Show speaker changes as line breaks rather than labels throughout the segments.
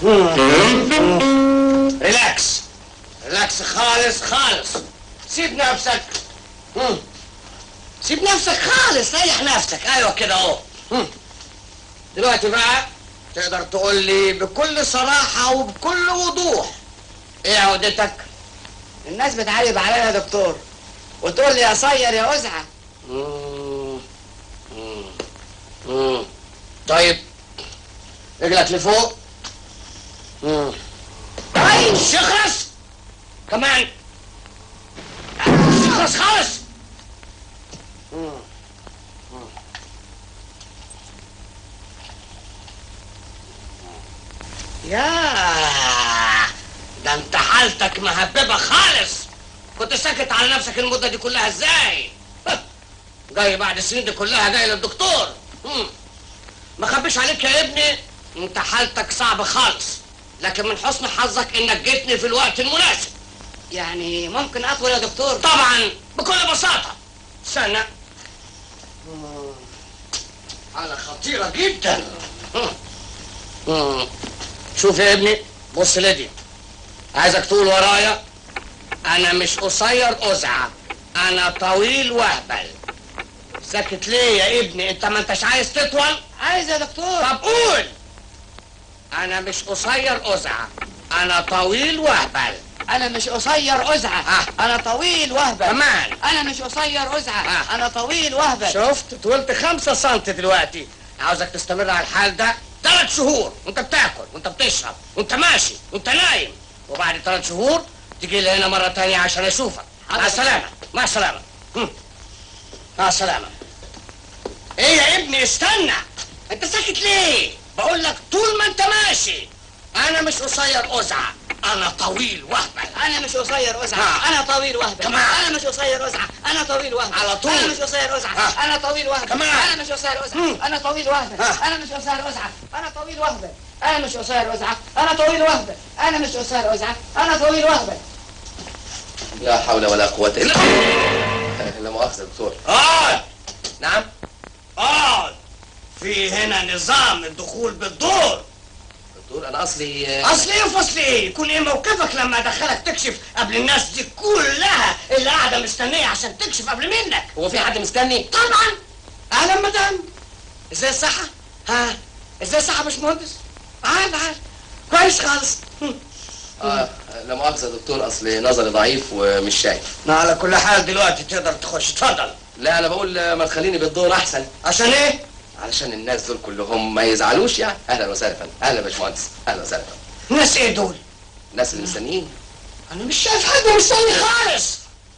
ريلاكس ريلاكس خالص خالص. سيب نفسك. سيب نفسك خالص، ريح نفسك. ايوه كده اهو. دلوقتي بقى تقدر تقول لي بكل صراحة وبكل وضوح ايه عقدتك؟
الناس بتعيب عليا يا دكتور وتقول لي يا صير يا أزعة.
طيب رجلك لفوق. طيب شخص كمان. شخص خالص. يا ده انت حالتك مهببة خالص. كنت ساكت على نفسك المدة دي كلها ازاي؟ جاي بعد السنين دي كلها جاي للدكتور. ما خبيش عليك يا ابني، انت حالتك صعبة خالص، لكن من حسن حظك انك جيتني في الوقت المناسب.
يعني ممكن أطول يا دكتور؟
طبعا بكل بساطة. سنة حالة خطيرة جدا. شوف يا ابني، بص لدي، عايزك تقول ورايا: انا مش قصير أزعة، انا طويل وهبل. ساكت ليه يا ابني؟ انت ما انتش عايز تطول؟
عايز يا دكتور.
طب قول: انا مش قصير أزعة، انا طويل وهبل.
أنا مش قصير أزعة، أنا طويل وهبل.
كمان
أنا مش قصير أزعة، أنا طويل وهبل.
شفت؟ طولت 5 سنتي دلوقتي. عاوزك تستمر على الحال ده 3 شهور، وانت بتاكل وانت بتشرب وانت ماشي وانت نايم، وبعد 3 شهور تيجي لي هنا مرة تانية عشان اشوفك. مع السلامة. مع السلامة. مع السلامة. ايه يا ابني؟ استنى، انت ساكت ليه؟ بقول لك طول ما انت ماشي: انا مش قصير أزعة، انا طويل وهبل.
أنا مش قصير أزعة، أنا طويل وهبل.
كمان.
أنا مش قصير أزعة، أنا طويل وهبل.
على طول.
أنا مش قصير أزعة، أنا طويل وهبل.
كمان.
أنا مش قصير أزعة، أنا طويل وهبل. أنا مش قصير أزعة، أنا طويل وهبل. أنا مش قصير أزعة، أنا طويل وهبل. أنا مش قصير أزعة، أنا طويل وهبل.
لا حول ولا قوة إلا لا مؤاخذة يا دكتور.
اقعد. نعم؟ اقعد. في هنا نظام الدخول بالدور.
دكتور أنا أصلي
اصل ايه وفصل ايه؟ يكون ايه موقفك لما ادخلك تكشف قبل الناس دي كلها اللي قاعده مستنيه عشان تكشف قبل منك؟
هو في حد مستني؟
طبعا. اهلا مدام. ازاي الصحه؟ ها؟ ازاي الصحه يا باشمهندس؟ عال عال كويس خالص.
لا مؤاخذة يا دكتور، أصلي نظري ضعيف ومش شايف.
على كل حال دلوقتي تقدر تخش. اتفضل.
لا أنا بقول ما تخليني بالدور أحسن.
عشان ايه؟
علشان الناس دول كلهم ما يزعلوش يعني. أهلا وسهلا فندم. أهلا يا باشمهندس. أهلا وسهلا فندم.
ناس ايه دول؟
الناس اللي مستنيين.
انا مش شايف حد مستني خالص.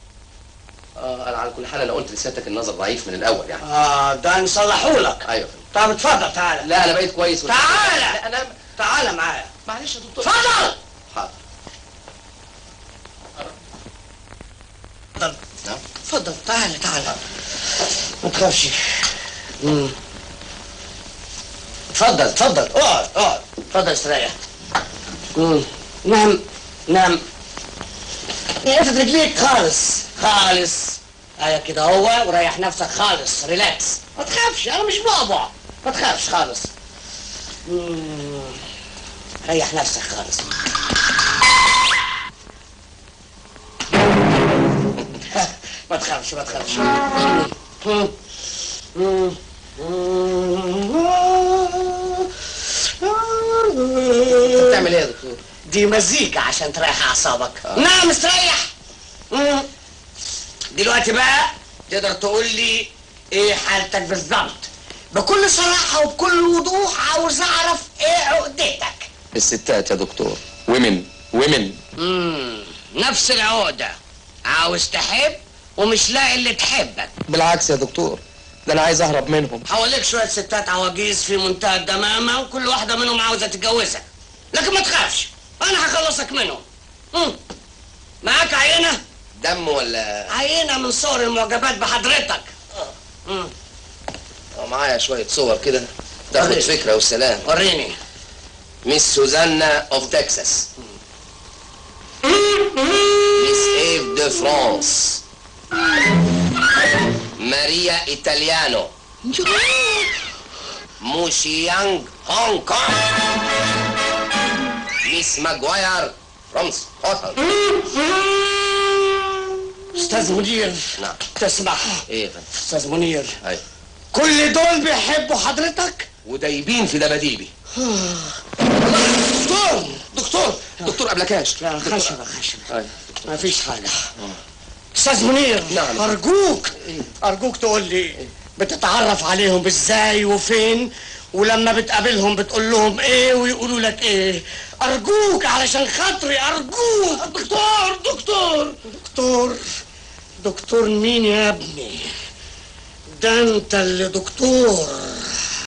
أنا على كل حال أنا قلت لسيادتك النظر ضعيف من الأول يعني.
ده نصلحوا لك.
أيوه
طب اتفضل تعالى.
لا أنا بقيت كويس.
تعالى.
لا أنا
تعالى معايا.
معلش يا دكتور.
اتفضل.
حاضر.
اتفضل.
نعم.
اتفضل تعالى تعالى. ما تخافش. اتفضل اتفضل. اقعد اقعد. اتفضل استريح. نعم نعم. افرد رجليك خالص خالص. ايوه كده هو، وريح نفسك خالص. ريلاكس. ما تخافش، انا مش بعبع. ما تخافش خالص. ريح نفسك خالص. ما تخافش ما تخافش.
بتعمل إيه يا دكتور؟
دي مزيكا عشان تريح اعصابك. نعم استريح. دلوقتي بقى تقدر تقول لي ايه حالتك بالظبط؟ بكل صراحة وبكل وضوح عاوز اعرف ايه عقدتك.
الستات يا دكتور. ومن
نفس العقدة. عاوز تحب ومش لاقي اللي تحبك.
بالعكس يا دكتور، ده انا عايز اهرب منهم.
حواليك شوية ستات عواجيز في منتهى الدمامة، وكل واحدة منهم عاوزة تتجوزك، لكن ما تخافش انا هخلصك منهم. معاك عينة؟
دم ولا؟
عينة من صور المعجبات بحضرتك.
معايا شوية صور كده تاخد
وريني.
فكرة والسلام.
وريني.
ميس سوزانا اوف تكساس. ميس ايف دو فرانس. ماريا ايطاليانو. موشي يانج هونغ كونغ. ميس ماجواير رمز حصل.
استاذ منير.
نعم.
تسمح؟
ايه يا فندم؟
استاذ منير.
ايوه.
كل دول بيحبوا حضرتك؟
ودايبين في دباديبي. دكتور قبلكاش.
لا خشبة.
ايوه.
ما فيش حاجة. استاذ منير.
نعم.
ارجوك تقول لي بتتعرف عليهم ازاي وفين، ولما بتقابلهم بتقول لهم ايه ويقولوا لك ايه؟ ارجوك علشان خاطري، ارجوك. دكتور مين يا ابني؟ ده انت اللي دكتور.